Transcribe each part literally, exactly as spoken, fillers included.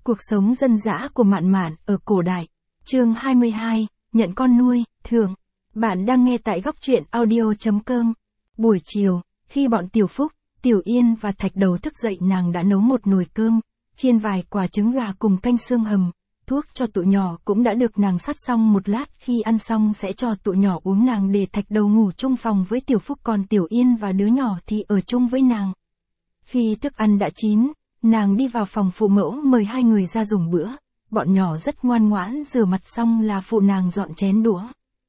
Cuộc sống dân dã của Mạn Mạn ở cổ đại. Chương hai mươi hai, nhận con nuôi, thường. Bạn đang nghe tại góc truyện audio chấm com. Buổi chiều, khi bọn Tiểu Phúc, Tiểu Yên và Thạch Đầu thức dậy, nàng đã nấu một nồi cơm, chiên vài quả trứng gà cùng canh xương hầm. Thuốc cho tụi nhỏ cũng đã được nàng sắt xong một lát, khi ăn xong sẽ cho tụi nhỏ uống. Nàng để Thạch Đầu ngủ chung phòng với Tiểu Phúc, còn Tiểu Yên và đứa nhỏ thì ở chung với nàng. Khi thức ăn đã chín, nàng đi vào phòng phụ mẫu mời hai người ra dùng bữa. Bọn nhỏ rất ngoan ngoãn, rửa mặt xong là phụ nàng dọn chén đũa.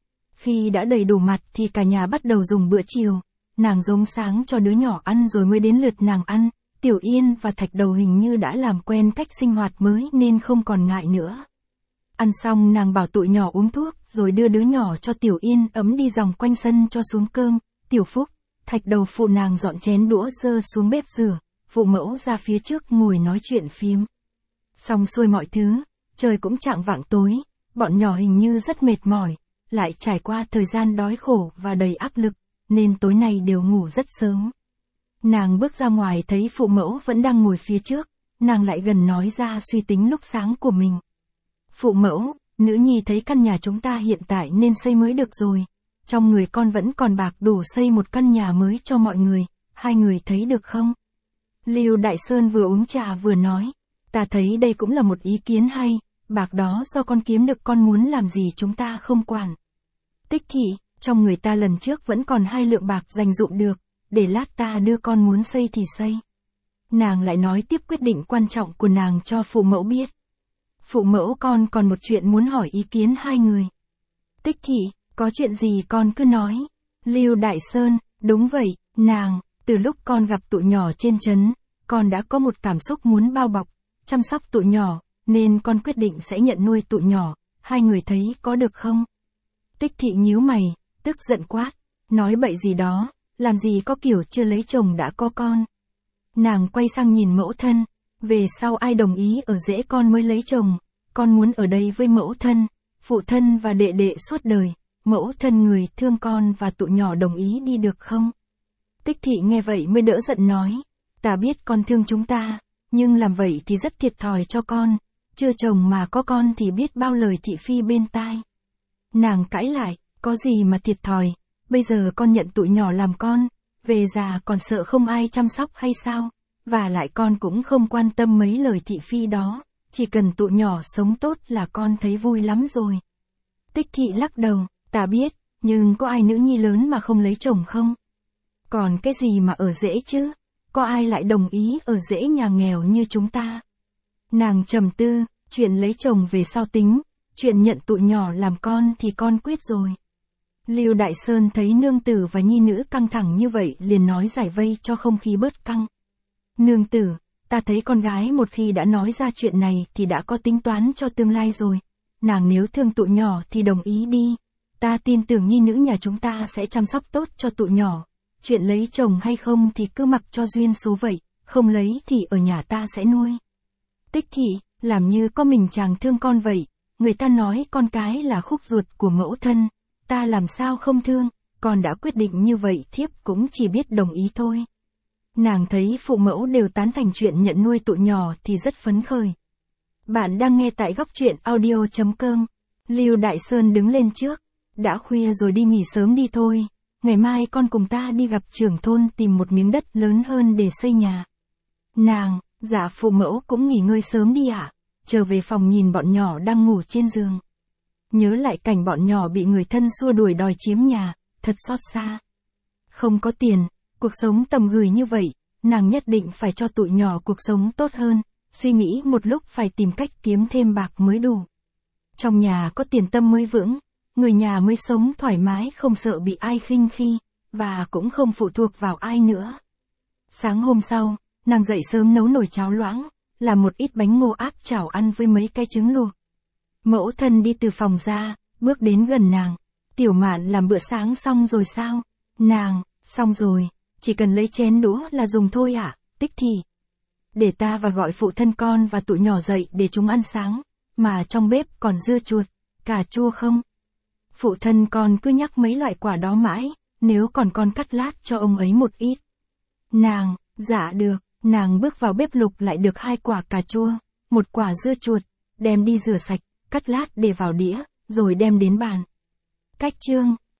Khi đã đầy đủ mặt thì cả nhà bắt đầu dùng bữa chiều. Nàng giống sáng cho đứa nhỏ ăn rồi mới đến lượt nàng ăn. Tiểu Yên và Thạch Đầu hình như đã làm quen cách sinh hoạt mới nên không còn ngại nữa. Ăn xong nàng bảo tụi nhỏ uống thuốc rồi đưa đứa nhỏ cho Tiểu Yên ấm đi vòng quanh sân cho xuống cơm. Tiểu Phúc, Thạch Đầu phụ nàng dọn chén đũa dơ xuống bếp rửa. Phụ mẫu ra phía trước ngồi nói chuyện phiếm. Xong xuôi mọi thứ, trời cũng chạng vạng tối, bọn nhỏ hình như rất mệt mỏi, lại trải qua thời gian đói khổ và đầy áp lực, nên tối nay đều ngủ rất sớm. Nàng bước ra ngoài thấy phụ mẫu vẫn đang ngồi phía trước, nàng lại gần nói ra suy tính lúc sáng của mình. Phụ mẫu, nữ nhi thấy căn nhà chúng ta hiện tại nên xây mới được rồi, trong người con vẫn còn bạc đủ xây một căn nhà mới cho mọi người, hai người thấy được không? Lưu Đại Sơn vừa uống trà vừa nói, ta thấy đây cũng là một ý kiến hay, bạc đó do con kiếm được, con muốn làm gì chúng ta không quản. Tích Thị, trong người ta lần trước vẫn còn hai lượng bạc dành dụm được, để lát ta đưa, con muốn xây thì xây. Nàng lại nói tiếp quyết định quan trọng của nàng cho phụ mẫu biết. Phụ mẫu, con còn một chuyện muốn hỏi ý kiến hai người. Tích Thị, có chuyện gì con cứ nói. Lưu Đại Sơn, đúng vậy, nàng. Từ lúc con gặp tụi nhỏ trên trấn, con đã có một cảm xúc muốn bao bọc, chăm sóc tụi nhỏ, nên con quyết định sẽ nhận nuôi tụi nhỏ, hai người thấy có được không? Tích Thị nhíu mày, tức giận quát, nói bậy gì đó, làm gì có kiểu chưa lấy chồng đã có con. Nàng quay sang nhìn mẫu thân, về sau ai đồng ý ở rễ con mới lấy chồng, con muốn ở đây với mẫu thân, phụ thân và đệ đệ suốt đời, mẫu thân người thương con và tụi nhỏ đồng ý đi được không? Tích Thị nghe vậy mới đỡ giận nói, ta biết con thương chúng ta, nhưng làm vậy thì rất thiệt thòi cho con, chưa chồng mà có con thì biết bao lời thị phi bên tai. Nàng cãi lại, có gì mà thiệt thòi, bây giờ con nhận tụi nhỏ làm con, về già còn sợ không ai chăm sóc hay sao, và lại con cũng không quan tâm mấy lời thị phi đó, chỉ cần tụi nhỏ sống tốt là con thấy vui lắm rồi. Tích Thị lắc đầu, ta biết, nhưng có ai nữ nhi lớn mà không lấy chồng không? Còn cái gì mà ở rễ chứ? Có ai lại đồng ý ở rễ nhà nghèo như chúng ta? Nàng trầm tư, chuyện lấy chồng về sau tính, chuyện nhận tụi nhỏ làm con thì con quyết rồi. Lưu Đại Sơn thấy nương tử và nhi nữ căng thẳng như vậy liền nói giải vây cho không khí bớt căng. Nương tử, ta thấy con gái một khi đã nói ra chuyện này thì đã có tính toán cho tương lai rồi. Nàng nếu thương tụi nhỏ thì đồng ý đi. Ta tin tưởng nhi nữ nhà chúng ta sẽ chăm sóc tốt cho tụi nhỏ. Chuyện lấy chồng hay không thì cứ mặc cho duyên số vậy, không lấy thì ở nhà ta sẽ nuôi. Tích Thị, làm như có mình chàng thương con vậy, người ta nói con cái là khúc ruột của mẫu thân, ta làm sao không thương, con đã quyết định như vậy thiếp cũng chỉ biết đồng ý thôi. Nàng thấy phụ mẫu đều tán thành chuyện nhận nuôi tụi nhỏ thì rất phấn khởi. Bạn đang nghe tại góc truyện audio chấm com. Lưu Đại Sơn đứng lên trước, đã khuya rồi, đi nghỉ sớm đi thôi. Ngày mai con cùng ta đi gặp trưởng thôn tìm một miếng đất lớn hơn để xây nhà. Nàng, dạ phụ mẫu cũng nghỉ ngơi sớm đi ạ. À? Trở về phòng nhìn bọn nhỏ đang ngủ trên giường. Nhớ lại cảnh bọn nhỏ bị người thân xua đuổi đòi chiếm nhà, thật xót xa. Không có tiền, cuộc sống tầm gửi như vậy, nàng nhất định phải cho tụi nhỏ cuộc sống tốt hơn, suy nghĩ một lúc phải tìm cách kiếm thêm bạc mới đủ. Trong nhà có tiền tâm mới vững. Người nhà mới sống thoải mái, không sợ bị ai khinh khi, và cũng không phụ thuộc vào ai nữa. Sáng hôm sau, nàng dậy sớm nấu nồi cháo loãng, làm một ít bánh ngô áp chảo ăn với mấy cái trứng luộc. Mẫu thân đi từ phòng ra, bước đến gần nàng. Tiểu Mạn làm bữa sáng xong rồi sao? Nàng, xong rồi, chỉ cần lấy chén đũa là dùng thôi ạ. À? Tích Thị, để ta và gọi phụ thân con và tụi nhỏ dậy để chúng ăn sáng, mà trong bếp còn dưa chuột, cà chua không? Phụ thân con cứ nhắc mấy loại quả đó mãi, nếu còn con cắt lát cho ông ấy một ít. Nàng, dạ được, nàng bước vào bếp lục lại được hai quả cà chua, một quả dưa chuột, đem đi rửa sạch, cắt lát để vào đĩa, rồi đem đến bàn. Cách chương,